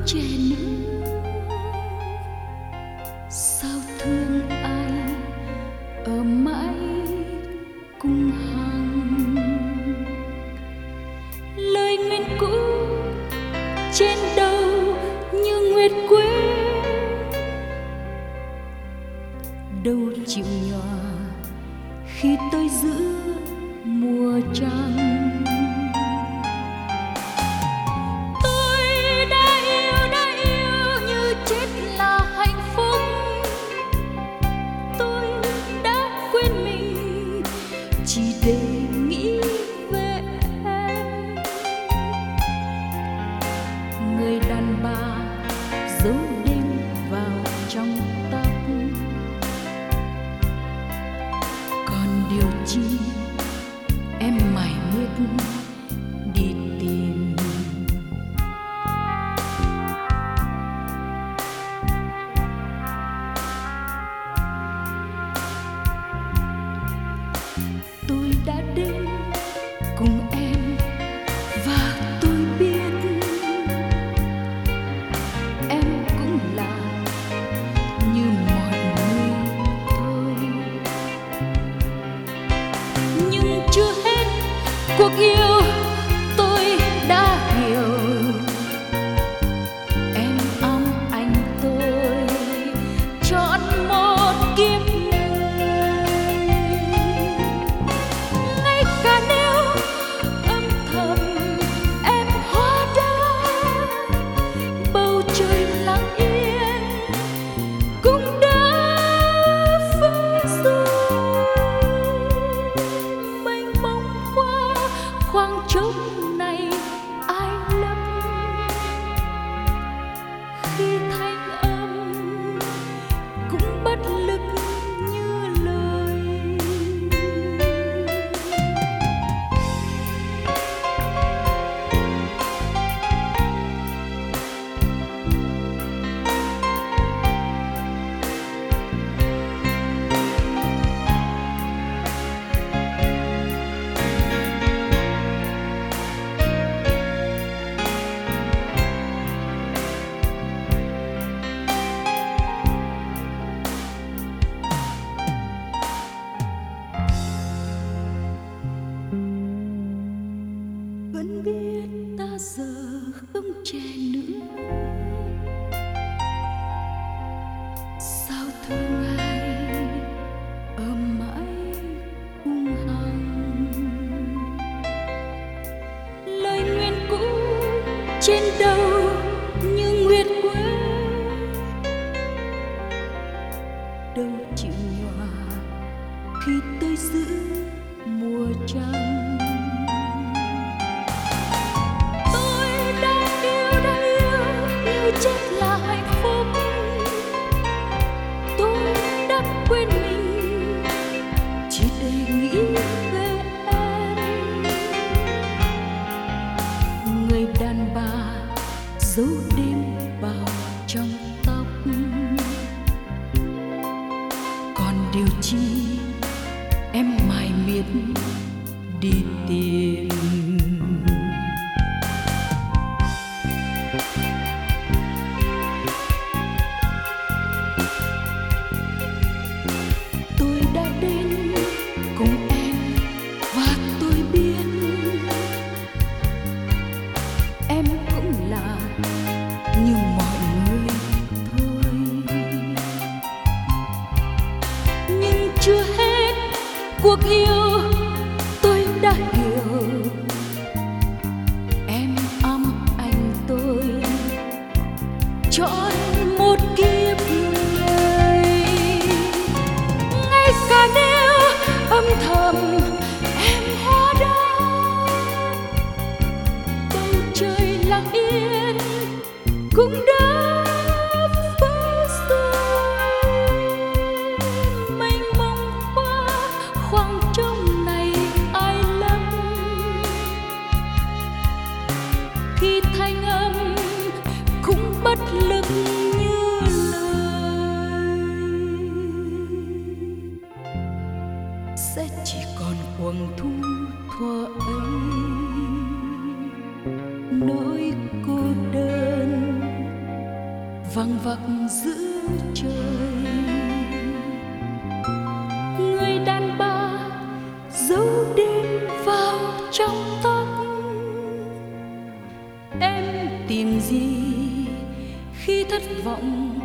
trẻ nữa. Sao thương ai ở mãi cùng hàng lời nguyện cũ trên đầu như nguyệt quế, đâu chịu nhòa khi tôi giữ mùa trăng. Tôi đã yêu như chết là hạnh phúc. Tôi đã quên mình chỉ để nghĩ về em. Người đàn bà giấu đêm vào trong tóc, còn điều chi em mải miết đi tìm. Tôi đã đến cùng em và tôi biết em cũng là như mọi người thôi. Nhưng chưa hết cuộc yêu tôi đã hiểu em ấm anh tôi trọn một kiếp người. Ngay cả nếu âm thầm em hóa đá, bầu trời lặng yên cũng đã vỡ rồi. Mênh mông qua khoảng trống này ai lấp khi thanh âm cũng bất lực như lời. Vẫn biết ta giờ không trẻ nữa. Sao thương ai ở mãi cung hằng lời nguyện cũ trên đầu như nguyệt quế, đâu chịu nhòa khi tôi giữ mùa trăng. Chết là hạnh phúc. Tôi đã quên mình chỉ để nghĩ về em. Người đàn bà giấu đêm vào trong tóc, còn điều chi em mải miết đi tìm. Tôi đã đến cùng em và tôi biết em cũng là như mọi người thôi. Nhưng chưa hết cuộc yêu tôi đã hiểu em ấm anh tôi trọn một kiếp người. Ngay cả nếu âm thầm em hóa đá, bầu trời lặng yên cũng đã vỡ rồi. Mênh mông qua khoảng trống này ai lấp khi thanh âm cũng bất lực như lời. Sẽ chỉ còn cuồng thu thuở ấy, nỗi cô đơn giữa trời. Người đàn bà giấu đêm vào trong tóc. Em tìm gì khi thất vọng